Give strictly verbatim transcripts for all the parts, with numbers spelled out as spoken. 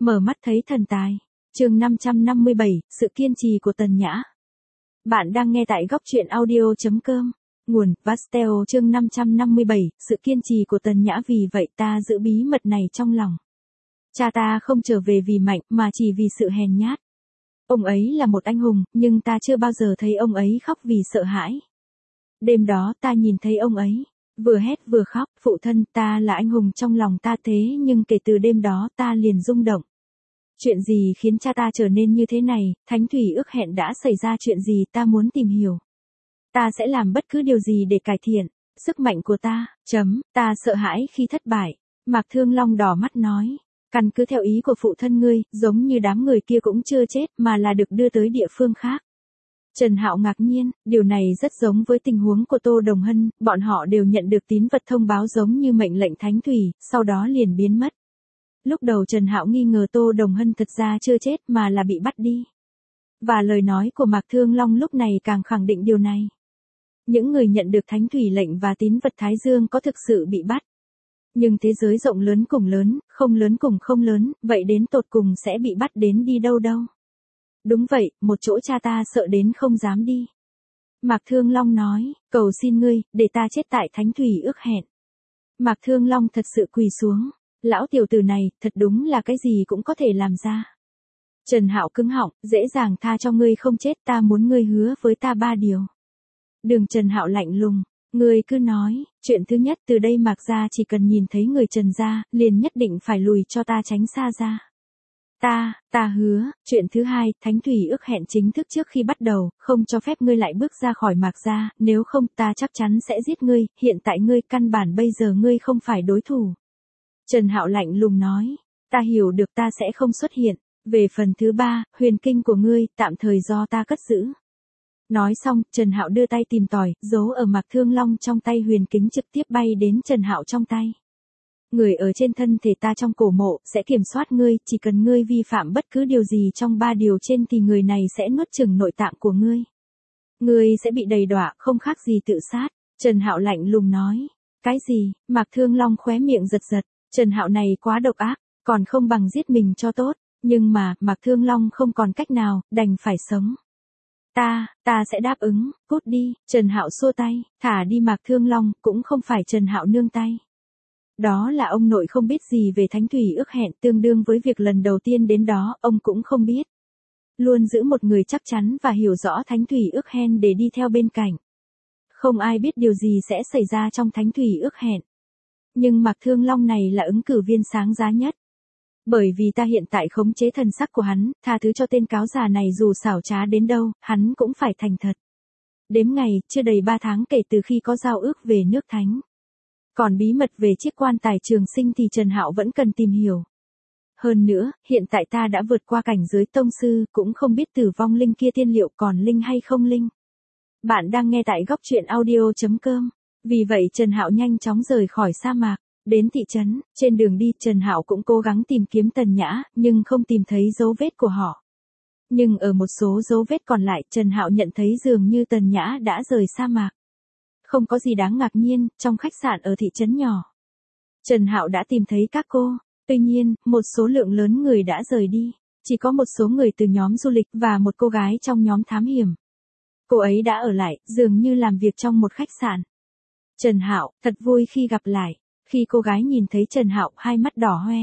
Mở mắt thấy thần tài. Chương năm trăm năm mươi bảy, sự kiên trì của Tần Nhã. Bạn đang nghe tại góc truyện audio chấm com. Nguồn: Pastel. Chương năm trăm năm mươi bảy, sự kiên trì của Tần Nhã. Vì vậy ta giữ bí mật này trong lòng. Cha ta không trở về vì mạnh, mà chỉ vì sự hèn nhát. Ông ấy là một anh hùng, nhưng ta chưa bao giờ thấy ông ấy khóc vì sợ hãi. Đêm đó ta nhìn thấy ông ấy vừa hét vừa khóc. Phụ thân, ta là anh hùng trong lòng ta, thế nhưng kể từ đêm đó ta liền rung động. Chuyện gì khiến cha ta trở nên như thế này? Thánh Thủy ước hẹn đã xảy ra chuyện gì? Ta muốn tìm hiểu. Ta sẽ làm bất cứ điều gì để cải thiện sức mạnh của ta. Chấm, ta sợ hãi khi thất bại. Mạc Thương Long đỏ mắt nói. Căn cứ theo ý của phụ thân ngươi, giống như đám người kia cũng chưa chết, mà là được đưa tới địa phương khác. Trần Hạo ngạc nhiên, điều này rất giống với tình huống của Tô Đồng Hân, bọn họ đều nhận được tín vật thông báo giống như mệnh lệnh Thánh Thủy, sau đó liền biến mất. Lúc đầu Trần Hạo nghi ngờ Tô Đồng Hân thật ra chưa chết mà là bị bắt đi. Và lời nói của Mạc Thương Long lúc này càng khẳng định điều này. Những người nhận được Thánh Thủy lệnh và tín vật Thái Dương có thực sự bị bắt. Nhưng thế giới rộng lớn cùng lớn, không lớn cùng không lớn, vậy đến tột cùng sẽ bị bắt đến đi đâu đâu? Đúng vậy, một chỗ cha ta sợ đến không dám đi. Mạc Thương Long nói, cầu xin ngươi, để ta chết tại Thánh Thủy ước hẹn. Mạc Thương Long thật sự quỳ xuống. Lão tiểu tử này, thật đúng là cái gì cũng có thể làm ra. Trần Hạo cứng họng, dễ dàng tha cho ngươi không chết, ta muốn ngươi hứa với ta ba điều. Đường Trần Hạo lạnh lùng, ngươi cứ nói, chuyện thứ nhất, từ đây Mạc gia chỉ cần nhìn thấy người Trần gia, liền nhất định phải lùi cho ta tránh xa ra. Ta, ta hứa, chuyện thứ hai, Thánh Thủy ước hẹn chính thức trước khi bắt đầu, không cho phép ngươi lại bước ra khỏi Mạc gia, nếu không ta chắc chắn sẽ giết ngươi, hiện tại ngươi căn bản bây giờ ngươi không phải đối thủ. Trần Hạo lạnh lùng nói, ta hiểu được, ta sẽ không xuất hiện. Về phần thứ ba, huyền kinh của ngươi, tạm thời do ta cất giữ. Nói xong, Trần Hạo đưa tay tìm tòi, giấu ở Mạc Thương Long trong tay huyền kính trực tiếp bay đến Trần Hạo trong tay. Người ở trên thân thể ta trong cổ mộ, sẽ kiểm soát ngươi, chỉ cần ngươi vi phạm bất cứ điều gì trong ba điều trên thì người này sẽ nuốt chửng nội tạng của ngươi. Ngươi sẽ bị đầy đọa, không khác gì tự sát. Trần Hạo lạnh lùng nói, cái gì? Mạc Thương Long khóe miệng giật giật. Trần Hạo này quá độc ác, còn không bằng giết mình cho tốt, nhưng mà, Mạc Thương Long không còn cách nào, đành phải sống. Ta, ta sẽ đáp ứng, cút đi. Trần Hạo xua tay, thả đi Mạc Thương Long, cũng không phải Trần Hạo nương tay. Đó là ông nội không biết gì về Thánh Thủy ước hẹn, tương đương với việc lần đầu tiên đến đó, ông cũng không biết. Luôn giữ một người chắc chắn và hiểu rõ Thánh Thủy ước hẹn để đi theo bên cạnh. Không ai biết điều gì sẽ xảy ra trong Thánh Thủy ước hẹn. Nhưng Mạc Thương Long này là ứng cử viên sáng giá nhất. Bởi vì ta hiện tại khống chế thần sắc của hắn, tha thứ cho tên cáo già này dù xảo trá đến đâu, hắn cũng phải thành thật. Đếm ngày, chưa đầy ba tháng kể từ khi có giao ước về nước thánh. Còn bí mật về chiếc quan tài trường sinh thì Trần Hạo vẫn cần tìm hiểu. Hơn nữa, hiện tại ta đã vượt qua cảnh giới tông sư, cũng không biết tử vong linh kia tiên liệu còn linh hay không linh. Bạn đang nghe tại góc truyện audio chấm com. Vì vậy Trần Hạo nhanh chóng rời khỏi sa mạc, đến thị trấn. Trên đường đi, Trần Hạo cũng cố gắng tìm kiếm Tần Nhã, nhưng không tìm thấy dấu vết của họ. Nhưng ở một số dấu vết còn lại, Trần Hạo nhận thấy dường như Tần Nhã đã rời sa mạc. Không có gì đáng ngạc nhiên, trong khách sạn ở thị trấn nhỏ, Trần Hạo đã tìm thấy các cô. Tuy nhiên, một số lượng lớn người đã rời đi. Chỉ có một số người từ nhóm du lịch và một cô gái trong nhóm thám hiểm. Cô ấy đã ở lại, dường như làm việc trong một khách sạn. Trần Hạo, thật vui khi gặp lại. Khi cô gái nhìn thấy Trần Hạo, hai mắt đỏ hoe.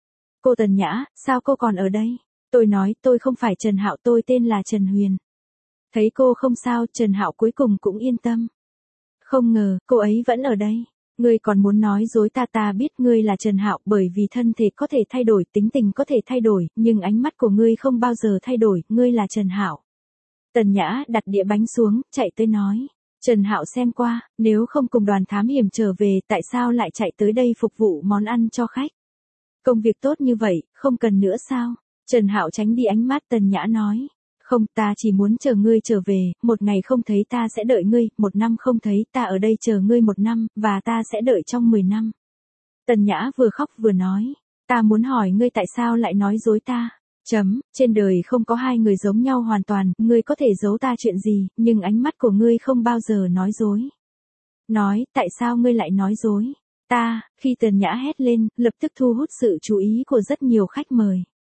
Cô Tần Nhã, sao cô còn ở đây? Tôi nói, tôi không phải Trần Hạo, tôi tên là Trần Huyền. Thấy cô không sao, Trần Hạo cuối cùng cũng yên tâm. Không ngờ, cô ấy vẫn ở đây. Ngươi còn muốn nói dối ta? Ta biết ngươi là Trần Hạo, bởi vì thân thể có thể thay đổi, tính tình có thể thay đổi, nhưng ánh mắt của ngươi không bao giờ thay đổi, ngươi là Trần Hạo. Tần Nhã đặt đĩa bánh xuống, chạy tới nói. Trần Hạo xem qua, nếu không cùng đoàn thám hiểm trở về, tại sao lại chạy tới đây phục vụ món ăn cho khách? Công việc tốt như vậy, không cần nữa sao? Trần Hạo tránh đi ánh mắt Tần Nhã nói. Không, ta chỉ muốn chờ ngươi trở về, một ngày không thấy ta sẽ đợi ngươi, một năm không thấy ta ở đây chờ ngươi một năm, và ta sẽ đợi trong mười năm. Tần Nhã vừa khóc vừa nói. Ta muốn hỏi ngươi tại sao lại nói dối ta? Chấm, trên đời không có hai người giống nhau hoàn toàn, ngươi có thể giấu ta chuyện gì, nhưng ánh mắt của ngươi không bao giờ nói dối. Nói, tại sao ngươi lại nói dối? Ta, khi Tần Nhã hét lên, lập tức thu hút sự chú ý của rất nhiều khách mời.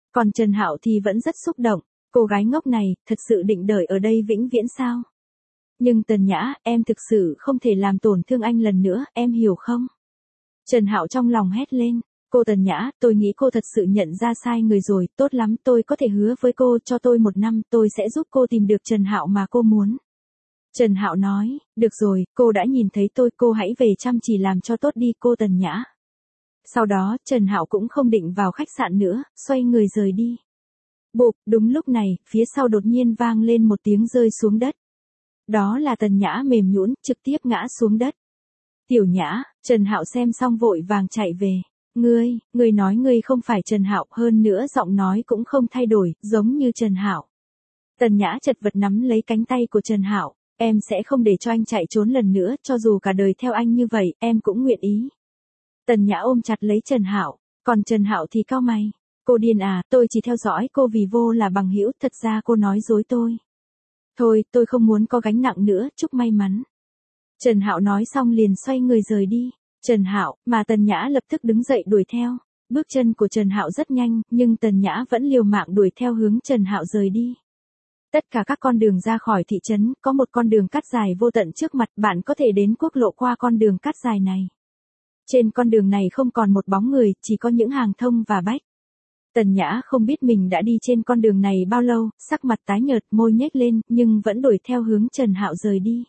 Còn Trần Hạo thì vẫn rất xúc động, cô gái ngốc này, thật sự định đợi ở đây vĩnh viễn sao? Nhưng Tần Nhã, em thực sự không thể làm tổn thương anh lần nữa, em hiểu không? Trần Hạo trong lòng hét lên, cô Tần Nhã, tôi nghĩ cô thật sự nhận ra sai người rồi, tốt lắm, tôi có thể hứa với cô, cho tôi một năm, tôi sẽ giúp cô tìm được Trần Hạo mà cô muốn. Trần Hạo nói, được rồi, cô đã nhìn thấy tôi, cô hãy về chăm chỉ làm cho tốt đi cô Tần Nhã. Sau đó, Trần Hạo cũng không định vào khách sạn nữa, xoay người rời đi. Bụp, đúng lúc này, phía sau đột nhiên vang lên một tiếng rơi xuống đất. Đó là Tần Nhã mềm nhũn, trực tiếp ngã xuống đất. Tiểu Nhã, Trần Hạo xem xong vội vàng chạy về. Ngươi, ngươi nói ngươi không phải Trần Hạo, hơn nữa giọng nói cũng không thay đổi, giống như Trần Hạo. Tần Nhã chật vật nắm lấy cánh tay của Trần Hạo, em sẽ không để cho anh chạy trốn lần nữa, cho dù cả đời theo anh như vậy, em cũng nguyện ý. Tần Nhã ôm chặt lấy Trần Hạo, còn Trần Hạo thì cau mày. Cô điên à, tôi chỉ theo dõi cô vì vô là bằng hữu, thật ra cô nói dối tôi. Thôi, tôi không muốn có gánh nặng nữa, chúc may mắn. Trần Hạo nói xong liền xoay người rời đi. Trần Hạo, mà Tần Nhã lập tức đứng dậy đuổi theo. Bước chân của Trần Hạo rất nhanh, nhưng Tần Nhã vẫn liều mạng đuổi theo hướng Trần Hạo rời đi. Tất cả các con đường ra khỏi thị trấn, có một con đường cắt dài vô tận trước mặt, bạn có thể đến quốc lộ qua con đường cắt dài này. Trên con đường này không còn một bóng người, chỉ có những hàng thông và bách. Tần Nhã không biết mình đã đi trên con đường này bao lâu, sắc mặt tái nhợt, môi nhếch lên, nhưng vẫn đuổi theo hướng Trần Hạo rời đi.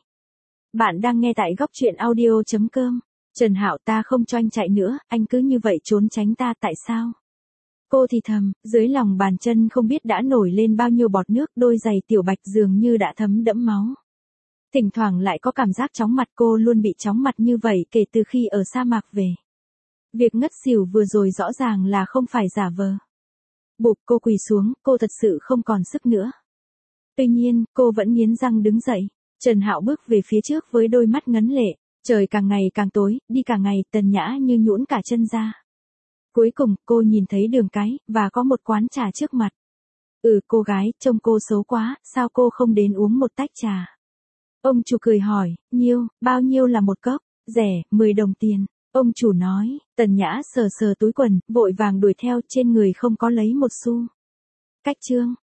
Bạn đang nghe tại góc truyện audio chấm com. Trần Hạo, ta không cho anh chạy nữa, anh cứ như vậy trốn tránh ta tại sao? Cô thì thầm, dưới lòng bàn chân không biết đã nổi lên bao nhiêu bọt nước, đôi giày tiểu bạch dường như đã thấm đẫm máu. Thỉnh thoảng lại có cảm giác chóng mặt, cô luôn bị chóng mặt như vậy kể từ khi ở sa mạc về. Việc ngất xỉu vừa rồi rõ ràng là không phải giả vờ. Bụp, cô quỳ xuống, cô thật sự không còn sức nữa. Tuy nhiên, cô vẫn nghiến răng đứng dậy. Trần Hạo bước về phía trước với đôi mắt ngấn lệ. Trời càng ngày càng tối, đi càng ngày, Tần Nhã như nhũn cả chân ra. Cuối cùng, cô nhìn thấy đường cái, và có một quán trà trước mặt. Ừ, cô gái, trông cô xấu quá, sao cô không đến uống một tách trà? Ông chủ cười hỏi, nhiêu, bao nhiêu là một cốc? Rẻ, mười đồng tiền. Ông chủ nói, Tần Nhã sờ sờ túi quần, vội vàng đuổi theo, trên người không có lấy một xu. Cách chương.